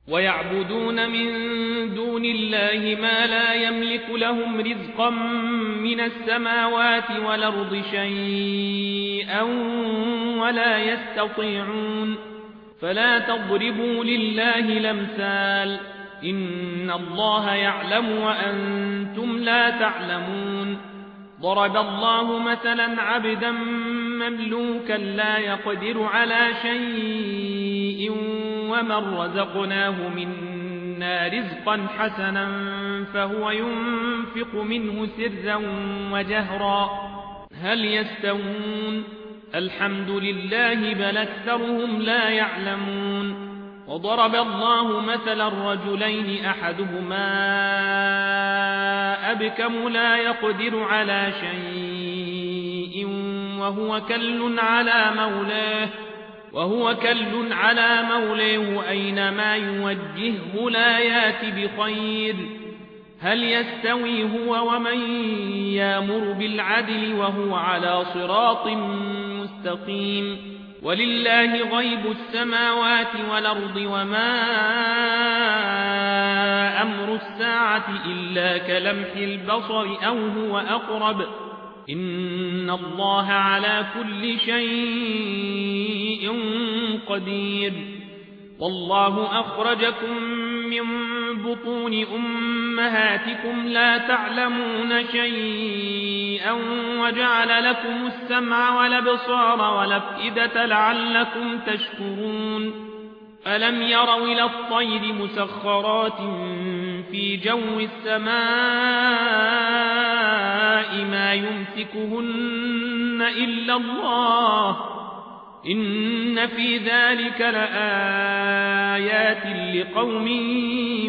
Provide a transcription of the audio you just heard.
ويعبدون من دون الله ما لا يملك لهم رزقا من السماوات والأرض شيئا ولا يستطيعون فلا تضربوا لله الأمثال إن الله يعلم وأنتم لا تعلمون ضرب الله مثلا عبدا مملوكا لا يقدر على شيء ومن رزقناه منا رزقا حسنا فهو ينفق منه سرا وجهرا هل يستوون الحمد لله بل أكثرهم لا يعلمون وضرب الله مثلا رجلين أحدهما أبكم لا يقدر على شيء وهو كل على مولاه أينما يوجهه لا يات بخير هل يستوي هو ومن يأمر بالعدل وهو على صراط مستقيم ولله غيب السماوات والأرض وما أمر الساعة إلا كلمح البصر أو هو أقرب إن الله على كل شيء قدير والله أخرجكم من بطون أمهاتكم لا تعلمون شيئا وجعل لكم السمع والأبصار والأفئدة لعلكم تشكرون ألم يروا إلى الطير مسخرات في جو السماء ما يمسكهن إلا الله إن في ذلك لآيات لقوم